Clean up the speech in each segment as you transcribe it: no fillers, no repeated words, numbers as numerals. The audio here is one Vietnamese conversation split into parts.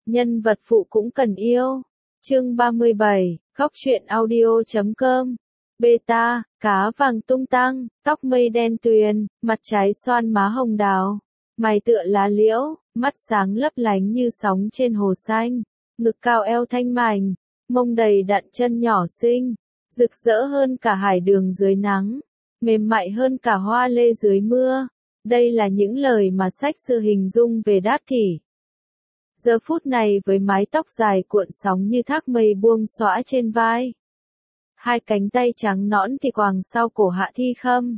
Nhân vật phụ cũng cần yêu. Chương 37, Góc truyện audio.com. Beta, cá vàng tung tăng, tóc mây đen tuyền, mặt trái xoan má hồng đào. Mày tựa lá liễu, mắt sáng lấp lánh như sóng trên hồ xanh. Ngực cao eo thanh mảnh, mông đầy đặn chân nhỏ xinh. Rực rỡ hơn cả hải đường dưới nắng. Mềm mại hơn cả hoa lê dưới mưa. Đây là những lời mà sách sư hình dung về Đát Kỷ. Giờ phút này với mái tóc dài cuộn sóng như thác mây buông xõa trên vai. Hai cánh tay trắng nõn thì quàng sau cổ Hạ Thi Khâm.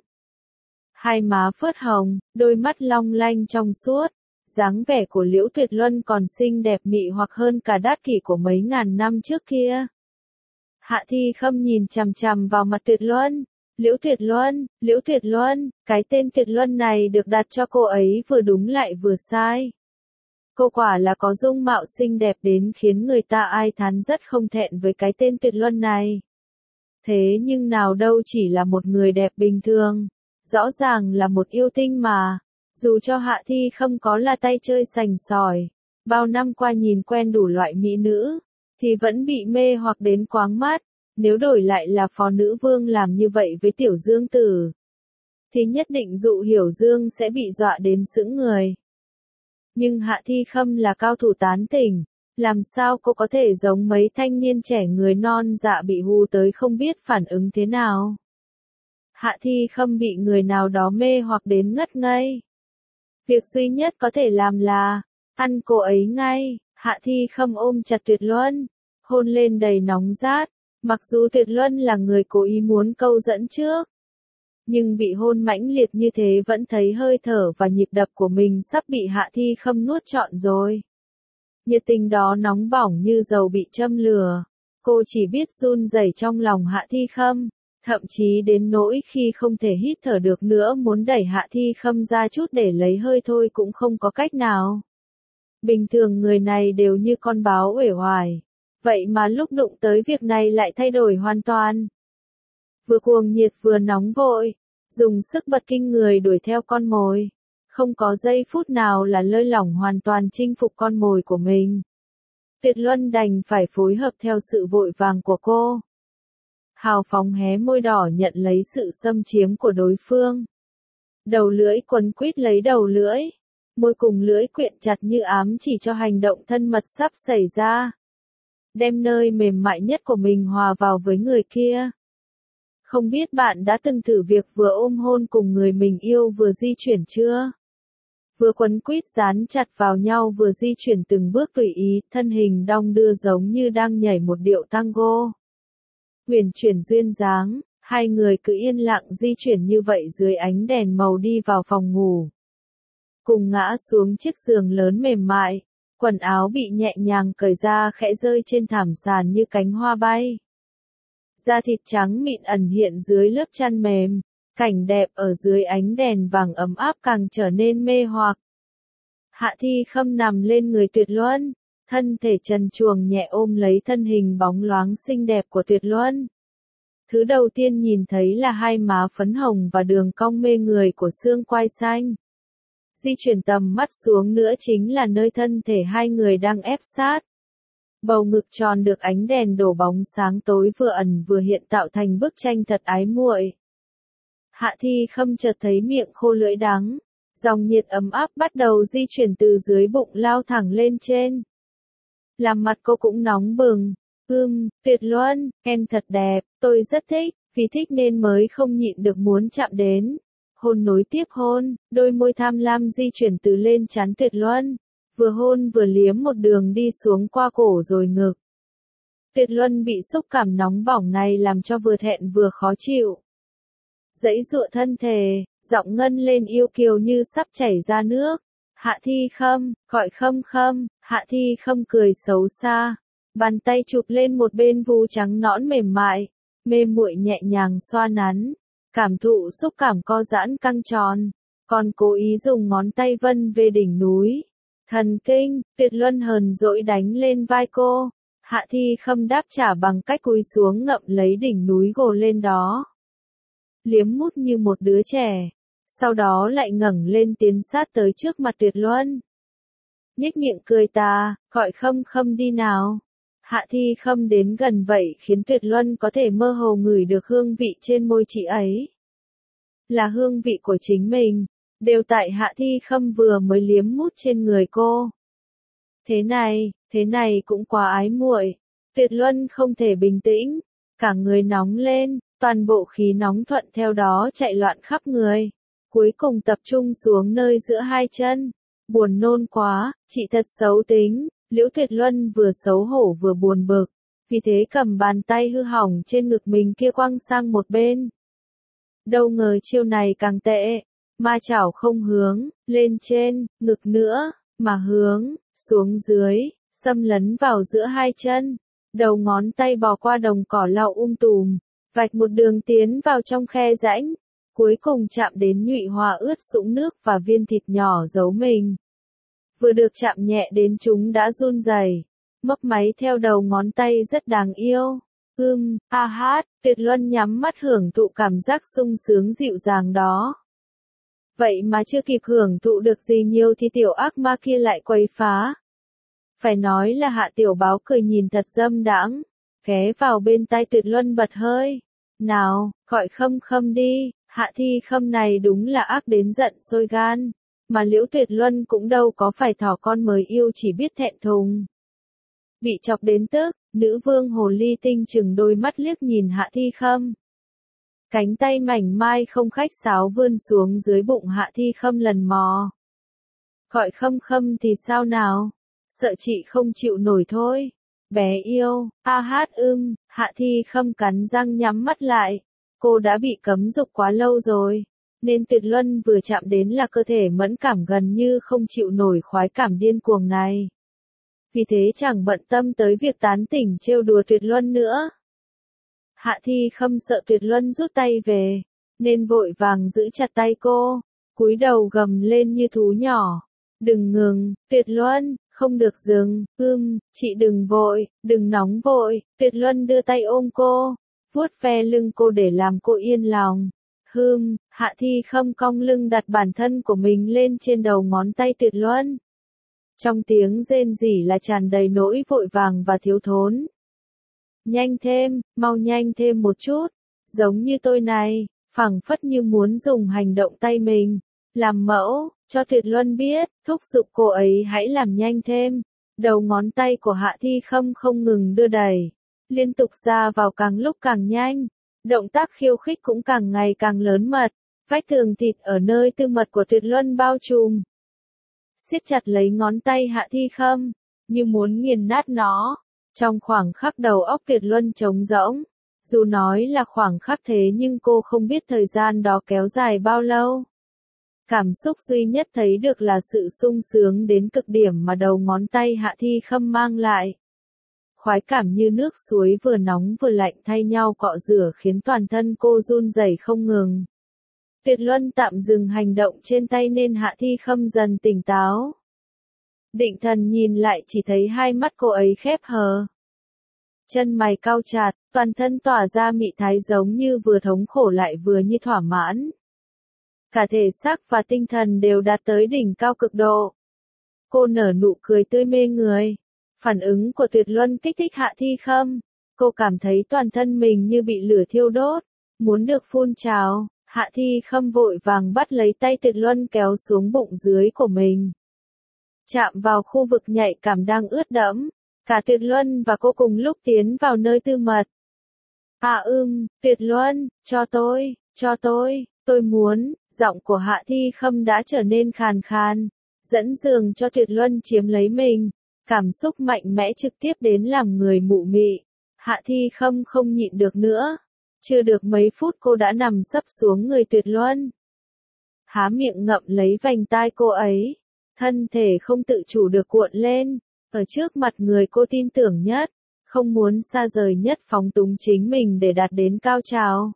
Hai má phớt hồng, đôi mắt long lanh trong suốt. Dáng vẻ của Liễu Tuyệt Luân còn xinh đẹp mị hoặc hơn cả Đát Kỷ của mấy ngàn năm trước kia. Hạ Thi Khâm nhìn chằm chằm vào mặt Tuyệt Luân. Liễu Tuyệt Luân, cái tên Tuyệt Luân này được đặt cho cô ấy vừa đúng lại vừa sai. Cô quả là có dung mạo xinh đẹp đến khiến người ta ai thán rất không thẹn với cái tên Tuyệt Luân này. Thế nhưng nào đâu chỉ là một người đẹp bình thường, rõ ràng là một yêu tinh mà. Dù cho Hạ Thi Khâm có là tay chơi sành sỏi, bao năm qua nhìn quen đủ loại mỹ nữ, thì vẫn bị mê hoặc đến choáng mắt. Nếu đổi lại là phó nữ vương làm như vậy với Tiểu Dương Tử, thì nhất định Dụ Hiểu Dương sẽ bị dọa đến sững người. Nhưng Hạ Thi Khâm là cao thủ tán tỉnh, làm sao cô có thể giống mấy thanh niên trẻ người non dạ bị hù tới không biết phản ứng thế nào. Hạ Thi Khâm bị người nào đó mê hoặc đến ngất ngây. Việc duy nhất có thể làm là ăn cô ấy ngay. Hạ Thi Khâm ôm chặt Tuyệt Luân, hôn lên đầy nóng rát. Mặc dù Tuyệt Luân là người cố ý muốn câu dẫn trước, nhưng bị hôn mãnh liệt như thế vẫn thấy hơi thở và nhịp đập của mình sắp bị Hạ Thi Khâm nuốt trọn rồi. Nhiệt tình đó nóng bỏng như dầu bị châm lửa. Cô chỉ biết run rẩy trong lòng Hạ Thi Khâm, thậm chí đến nỗi khi không thể hít thở được nữa muốn đẩy Hạ Thi Khâm ra chút để lấy hơi thôi cũng không có cách nào. Bình thường người này đều như con báo uể oải. Vậy mà lúc đụng tới việc này lại thay đổi hoàn toàn. Vừa cuồng nhiệt vừa nóng vội, dùng sức bật kinh người đuổi theo con mồi. Không có giây phút nào là lơi lỏng hoàn toàn chinh phục con mồi của mình. Tuyệt Luân đành phải phối hợp theo sự vội vàng của cô. Hào phóng hé môi đỏ nhận lấy sự xâm chiếm của đối phương. Đầu lưỡi quấn quýt lấy đầu lưỡi. Môi cùng lưỡi quyện chặt như ám chỉ cho hành động thân mật sắp xảy ra. Đem nơi mềm mại nhất của mình hòa vào với người kia. Không biết bạn đã từng thử việc vừa ôm hôn cùng người mình yêu vừa di chuyển chưa? Vừa quấn quýt dán chặt vào nhau vừa di chuyển từng bước tùy ý, thân hình đong đưa giống như đang nhảy một điệu tango. Huyền chuyển duyên dáng, hai người cứ yên lặng di chuyển như vậy dưới ánh đèn màu đi vào phòng ngủ. Cùng ngã xuống chiếc giường lớn mềm mại. Quần áo bị nhẹ nhàng cởi ra khẽ rơi trên thảm sàn như cánh hoa bay. Da thịt trắng mịn ẩn hiện dưới lớp chăn mềm, cảnh đẹp ở dưới ánh đèn vàng ấm áp càng trở nên mê hoặc. Hạ Thi Khâm nằm lên người Tuyệt Luân, thân thể trần truồng nhẹ ôm lấy thân hình bóng loáng xinh đẹp của Tuyệt Luân. Thứ đầu tiên nhìn thấy là hai má phấn hồng và đường cong mê người của xương quai xanh. Di chuyển tầm mắt xuống nữa chính là nơi thân thể hai người đang ép sát. Bầu ngực tròn được ánh đèn đổ bóng sáng tối vừa ẩn vừa hiện tạo thành bức tranh thật ái muội. Hạ Thi Khâm chợt thấy miệng khô lưỡi đắng. Dòng nhiệt ấm áp bắt đầu di chuyển từ dưới bụng lao thẳng lên trên. Làm mặt cô cũng nóng bừng. Tuyệt Luân, em thật đẹp, tôi rất thích, vì thích nên mới không nhịn được muốn chạm đến. Hôn nối tiếp hôn, đôi môi tham lam di chuyển từ lên trán Tuyệt Luân, vừa hôn vừa liếm một đường đi xuống qua cổ rồi ngực. Tuyệt Luân bị xúc cảm nóng bỏng này làm cho vừa thẹn vừa khó chịu. Giãy giụa thân thể, giọng ngân lên yêu kiều như sắp chảy ra nước. Hạ Thi Khâm, gọi Khâm Khâm. Hạ Thi Khâm cười xấu xa, bàn tay chụp lên một bên vú trắng nõn mềm mại, mê muội nhẹ nhàng xoa nắn. Cảm thụ xúc cảm co giãn căng tròn, còn cố ý dùng ngón tay vân về đỉnh núi. Thần kinh, Tuyệt Luân hờn dỗi đánh lên vai cô. Hạ Thi Khâm đáp trả bằng cách cúi xuống ngậm lấy đỉnh núi gồ lên đó. Liếm mút như một đứa trẻ, sau đó lại ngẩng lên tiến sát tới trước mặt Tuyệt Luân. nhếch miệng cười tà, gọi Khâm Khâm đi nào. Hạ Thi Khâm đến gần vậy khiến Tuyệt Luân có thể mơ hồ ngửi được hương vị trên môi chị ấy. Là hương vị của chính mình, đều tại Hạ Thi Khâm vừa mới liếm mút trên người cô. Thế này cũng quá ái muội. Tuyệt Luân không thể bình tĩnh, cả người nóng lên, toàn bộ khí nóng thuận theo đó chạy loạn khắp người. Cuối cùng tập trung xuống nơi giữa hai chân. Buồn nôn quá, chị thật xấu tính. Liễu Tuyệt Luân vừa xấu hổ vừa buồn bực, vì thế cầm bàn tay hư hỏng trên ngực mình kia quăng sang một bên. Đâu ngờ chiêu này càng tệ, ma chảo không hướng lên trên ngực nữa, mà hướng xuống dưới, xâm lấn vào giữa hai chân. Đầu ngón tay bò qua đồng cỏ lau tùm, vạch một đường tiến vào trong khe rãnh, cuối cùng chạm đến nhụy hoa ướt sũng nước và viên thịt nhỏ giấu mình. Vừa được chạm nhẹ đến chúng đã run rẩy, mấp máy theo đầu ngón tay rất đáng yêu. Tuyệt Luân nhắm mắt hưởng thụ cảm giác sung sướng dịu dàng đó. Vậy mà chưa kịp hưởng thụ được gì nhiều thì tiểu ác ma kia lại quấy phá. Phải nói là Hạ Tiểu Báo cười nhìn thật dâm đãng, ghé vào bên tai Tuyệt Luân bật hơi. Nào, gọi Khâm Khâm đi, Hạ Thi Khâm này đúng là ác đến giận sôi gan. Mà Liễu Tuyệt Luân cũng đâu có phải thỏ con mới yêu chỉ biết thẹn thùng. Bị chọc đến tức, nữ vương hồ ly tinh chừng đôi mắt liếc nhìn Hạ Thi Khâm. Cánh tay mảnh mai không khách sáo vươn xuống dưới bụng Hạ Thi Khâm lần mò. Gọi Khâm Khâm thì sao nào? Sợ chị không chịu nổi thôi. Bé yêu, Hạ Thi Khâm cắn răng nhắm mắt lại. Cô đã bị cấm dục quá lâu rồi. Nên Tuyệt Luân vừa chạm đến là cơ thể mẫn cảm gần như không chịu nổi khoái cảm điên cuồng này. Vì thế chẳng bận tâm tới việc tán tỉnh trêu đùa Tuyệt Luân nữa. Hạ Thi Khâm sợ Tuyệt Luân rút tay về, nên vội vàng giữ chặt tay cô, cúi đầu gầm lên như thú nhỏ. Đừng ngừng, Tuyệt Luân, không được dừng, chị đừng vội, đừng nóng vội. Tuyệt Luân đưa tay ôm cô, vuốt ve lưng cô để làm cô yên lòng. Hạ Thi Khâm cong lưng đặt bản thân của mình lên trên đầu ngón tay Tuyệt Luân. Trong tiếng rên rỉ là tràn đầy nỗi vội vàng và thiếu thốn. Nhanh thêm, mau nhanh thêm một chút, giống như tôi này, phảng phất như muốn dùng hành động tay mình, làm mẫu, cho Tuyệt Luân biết, thúc giục cô ấy hãy làm nhanh thêm. Đầu ngón tay của Hạ Thi Khâm không ngừng đưa đẩy, liên tục ra vào càng lúc càng nhanh. Động tác khiêu khích cũng càng ngày càng lớn mật, vách tường thịt ở nơi tư mật của Tuyệt Luân bao trùm. Siết chặt lấy ngón tay Hạ Thi Khâm, như muốn nghiền nát nó. Trong khoảng khắc đầu óc Tuyệt Luân trống rỗng, dù nói là khoảng khắc thế nhưng cô không biết thời gian đó kéo dài bao lâu. Cảm xúc duy nhất thấy được là sự sung sướng đến cực điểm mà đầu ngón tay Hạ Thi Khâm mang lại. Khoái cảm như nước suối vừa nóng vừa lạnh thay nhau cọ rửa khiến toàn thân cô run rẩy không ngừng. Tuyệt Luân tạm dừng hành động trên tay nên Hạ Thi Khâm dần tỉnh táo. Định thần nhìn lại chỉ thấy hai mắt cô ấy khép hờ. Chân mày cau chặt, toàn thân tỏa ra mị thái giống như vừa thống khổ lại vừa như thỏa mãn. Cả thể xác và tinh thần đều đạt tới đỉnh cao cực độ. Cô nở nụ cười tươi mê người. Phản ứng của Tuyệt Luân kích thích Hạ Thi Khâm. Cô cảm thấy toàn thân mình như bị lửa thiêu đốt, muốn được phun trào. Hạ Thi Khâm vội vàng bắt lấy tay Tuyệt Luân kéo xuống bụng dưới của mình. Chạm vào khu vực nhạy cảm đang ướt đẫm. Cả Tuyệt Luân và cô cùng lúc tiến vào nơi tư mật. Tuyệt Luân, cho tôi muốn. Giọng của Hạ Thi Khâm đã trở nên khàn khàn, dẫn dường cho Tuyệt Luân chiếm lấy mình. Cảm xúc mạnh mẽ trực tiếp đến làm người mụ mị. Hạ Thi Khâm không nhịn được nữa. Chưa được mấy phút cô đã nằm sấp xuống người Tuyệt Luân. Há miệng ngậm lấy vành tai cô ấy. Thân thể không tự chủ được cuộn lên. Ở trước mặt người cô tin tưởng nhất. Không muốn xa rời nhất phóng túng chính mình để đạt đến cao trào.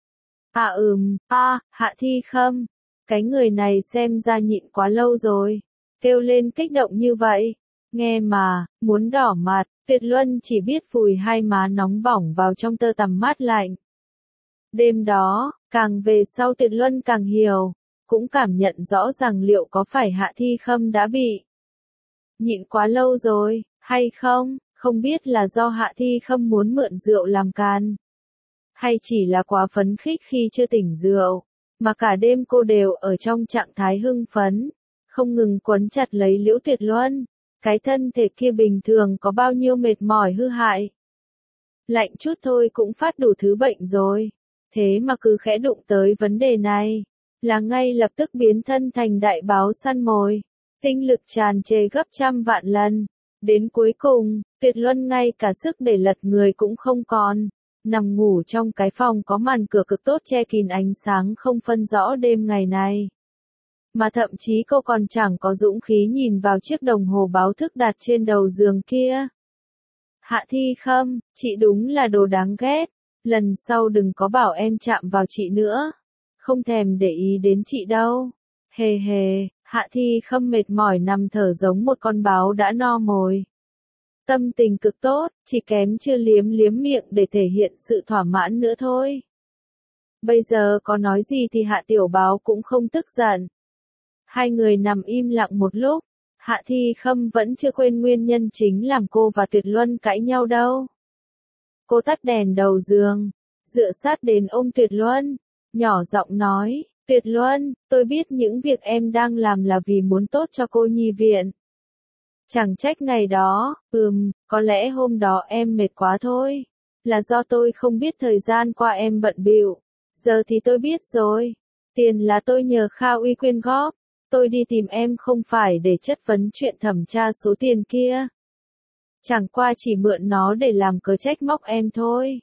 Hạ Thi Khâm. Cái người này xem ra nhịn quá lâu rồi. Kêu lên kích động như vậy. Nghe mà, muốn đỏ mặt, Tuyệt Luân chỉ biết vùi hai má nóng bỏng vào trong tơ tằm mát lạnh. Đêm đó, càng về sau Tuyệt Luân càng hiểu, cũng cảm nhận rõ rằng liệu có phải Hạ Thi Khâm đã bị nhịn quá lâu rồi, hay không, không biết là do Hạ Thi Khâm muốn mượn rượu làm càn, hay chỉ là quá phấn khích khi chưa tỉnh rượu, mà cả đêm cô đều ở trong trạng thái hưng phấn, không ngừng quấn chặt lấy Liễu Tuyệt Luân, cái thân thể kia bình thường có bao nhiêu mệt mỏi hư hại. Lạnh chút thôi cũng phát đủ thứ bệnh rồi, thế mà cứ khẽ đụng tới vấn đề này, là ngay lập tức biến thân thành đại báo săn mồi, tinh lực tràn trề gấp trăm vạn lần. Đến cuối cùng, Tuyệt Luân ngay cả sức để lật người cũng không còn, nằm ngủ trong cái phòng có màn cửa cực tốt che kín ánh sáng không phân rõ đêm ngày này. Mà thậm chí cô còn chẳng có dũng khí nhìn vào chiếc đồng hồ báo thức đặt trên đầu giường kia. Hạ Thi Khâm, chị đúng là đồ đáng ghét, lần sau đừng có bảo em chạm vào chị nữa, không thèm để ý đến chị đâu. Hề hề, Hạ Thi Khâm mệt mỏi nằm thở giống một con báo đã no mồi. Tâm tình cực tốt, chỉ kém chưa liếm liếm miệng để thể hiện sự thỏa mãn nữa thôi. Bây giờ có nói gì thì Hạ Tiểu Báo cũng không tức giận. Hai người nằm im lặng một lúc, Hạ Thi Khâm vẫn chưa quên nguyên nhân chính làm cô và Tuyệt Luân cãi nhau đâu. Cô tắt đèn đầu giường, dựa sát đến ôm Tuyệt Luân, nhỏ giọng nói, Tuyệt Luân, tôi biết những việc em đang làm là vì muốn tốt cho cô nhi viện. Chẳng trách ngày đó, có lẽ hôm đó em mệt quá thôi, là do tôi không biết thời gian qua em bận bịu, giờ thì tôi biết rồi, tiền là tôi nhờ Kha Uy quyên góp, tôi đi tìm em không phải để chất vấn chuyện thẩm tra số tiền kia. Chẳng qua chỉ mượn nó để làm cớ trách móc em thôi.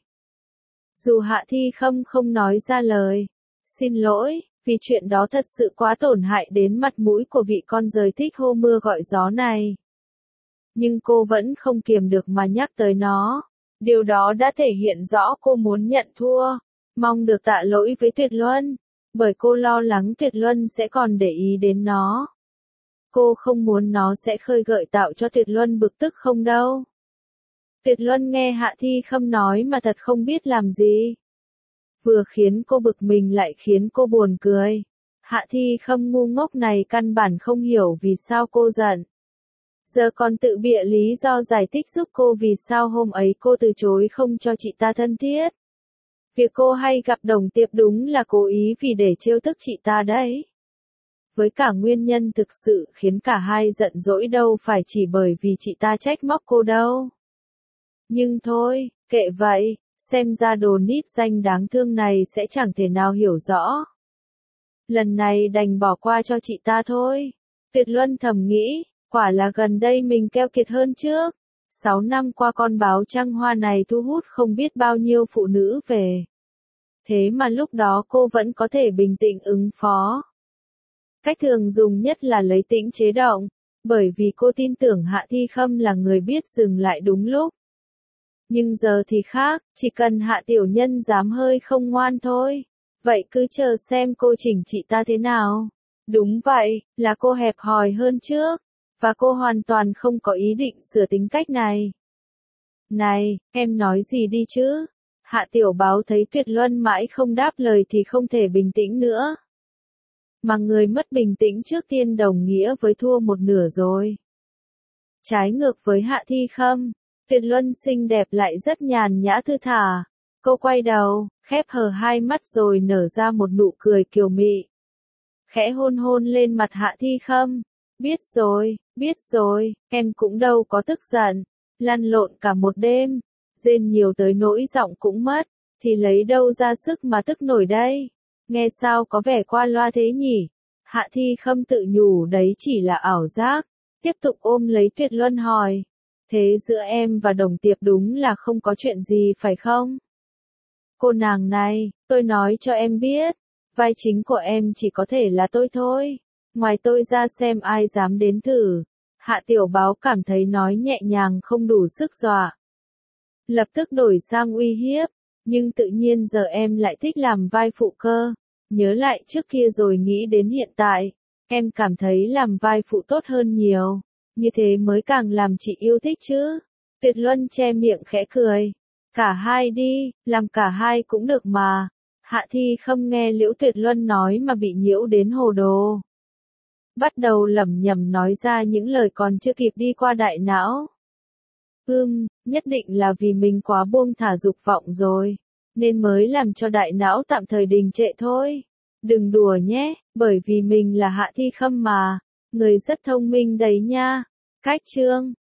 Dù Hạ Thi Khâm không nói ra lời, xin lỗi, vì chuyện đó thật sự quá tổn hại đến mặt mũi của vị con dơi thích hô mưa gọi gió này. Nhưng cô vẫn không kiềm được mà nhắc tới nó. Điều đó đã thể hiện rõ cô muốn nhận thua, mong được tạ lỗi với Tuyệt Luân, bởi cô lo lắng Tuyệt Luân sẽ còn để ý đến nó. Cô không muốn nó sẽ khơi gợi tạo cho Tuyệt Luân bực tức không đâu. Tuyệt Luân nghe Hạ Thi Khâm nói mà thật không biết làm gì. Vừa khiến cô bực mình lại khiến cô buồn cười. Hạ Thi Khâm ngu ngốc này căn bản không hiểu vì sao cô giận. Giờ còn tự bịa lý do giải thích giúp cô vì sao hôm ấy cô từ chối không cho chị ta thân thiết. Việc cô hay gặp Đồng Tiệp đúng là cố ý vì để trêu tức chị ta đấy. Với cả nguyên nhân thực sự khiến cả hai giận dỗi đâu phải chỉ bởi vì chị ta trách móc cô đâu. Nhưng thôi, kệ vậy, xem ra đồ nít danh đáng thương này sẽ chẳng thể nào hiểu rõ. Lần này đành bỏ qua cho chị ta thôi. Tuyệt Luân thầm nghĩ, quả là gần đây mình keo kiệt hơn trước. 6 năm qua con báo trăng hoa này thu hút không biết bao nhiêu phụ nữ về. Thế mà lúc đó cô vẫn có thể bình tĩnh ứng phó. Cách thường dùng nhất là lấy tĩnh chế động, bởi vì cô tin tưởng Hạ Thi Khâm là người biết dừng lại đúng lúc. Nhưng giờ thì khác, chỉ cần Hạ tiểu nhân dám hơi không ngoan thôi. Vậy cứ chờ xem cô chỉnh chị ta thế nào. Đúng vậy, là cô hẹp hòi hơn trước. Và cô hoàn toàn không có ý định sửa tính cách này. Này, em nói gì đi chứ? Hạ Tiểu Báo thấy Tuyệt Luân mãi không đáp lời thì không thể bình tĩnh nữa. Mà người mất bình tĩnh trước tiên đồng nghĩa với thua một nửa rồi. Trái ngược với Hạ Thi Khâm, Tuyệt Luân xinh đẹp lại rất nhàn nhã thư thả. Cô quay đầu, khép hờ hai mắt rồi nở ra một nụ cười kiều mị. Khẽ hôn hôn lên mặt Hạ Thi Khâm. Biết rồi, em cũng đâu có tức giận. Lăn lộn cả một đêm, rên nhiều tới nỗi giọng cũng mất, thì lấy đâu ra sức mà tức nổi đây. Nghe sao có vẻ qua loa thế nhỉ? Hạ Thi Khâm tự nhủ đấy chỉ là ảo giác, tiếp tục ôm lấy Tuyệt Luân hỏi. Thế giữa em và Đồng Tiệp đúng là không có chuyện gì phải không? Cô nàng này, tôi nói cho em biết, vai chính của em chỉ có thể là tôi thôi. Ngoài tôi ra xem ai dám đến thử. Hạ Tiểu Báo cảm thấy nói nhẹ nhàng không đủ sức dọa. Lập tức đổi sang uy hiếp, nhưng tự nhiên giờ em lại thích làm vai phụ cơ. Nhớ lại trước kia rồi nghĩ đến hiện tại, em cảm thấy làm vai phụ tốt hơn nhiều. Như thế mới càng làm chị yêu thích chứ. Tuyệt Luân che miệng khẽ cười. Cả hai đi, làm cả hai cũng được mà. Hạ Thi Khâm nghe Liễu Tuyệt Luân nói mà bị nhiễu đến hồ đồ. bắt đầu lẩm nhẩm nói ra những lời còn chưa kịp đi qua đại não. Nhất định là vì mình quá buông thả dục vọng rồi, nên mới làm cho đại não tạm thời đình trệ thôi. Đừng đùa nhé, bởi vì mình là Hạ Thi Khâm mà, người rất thông minh đấy nha. Khách chương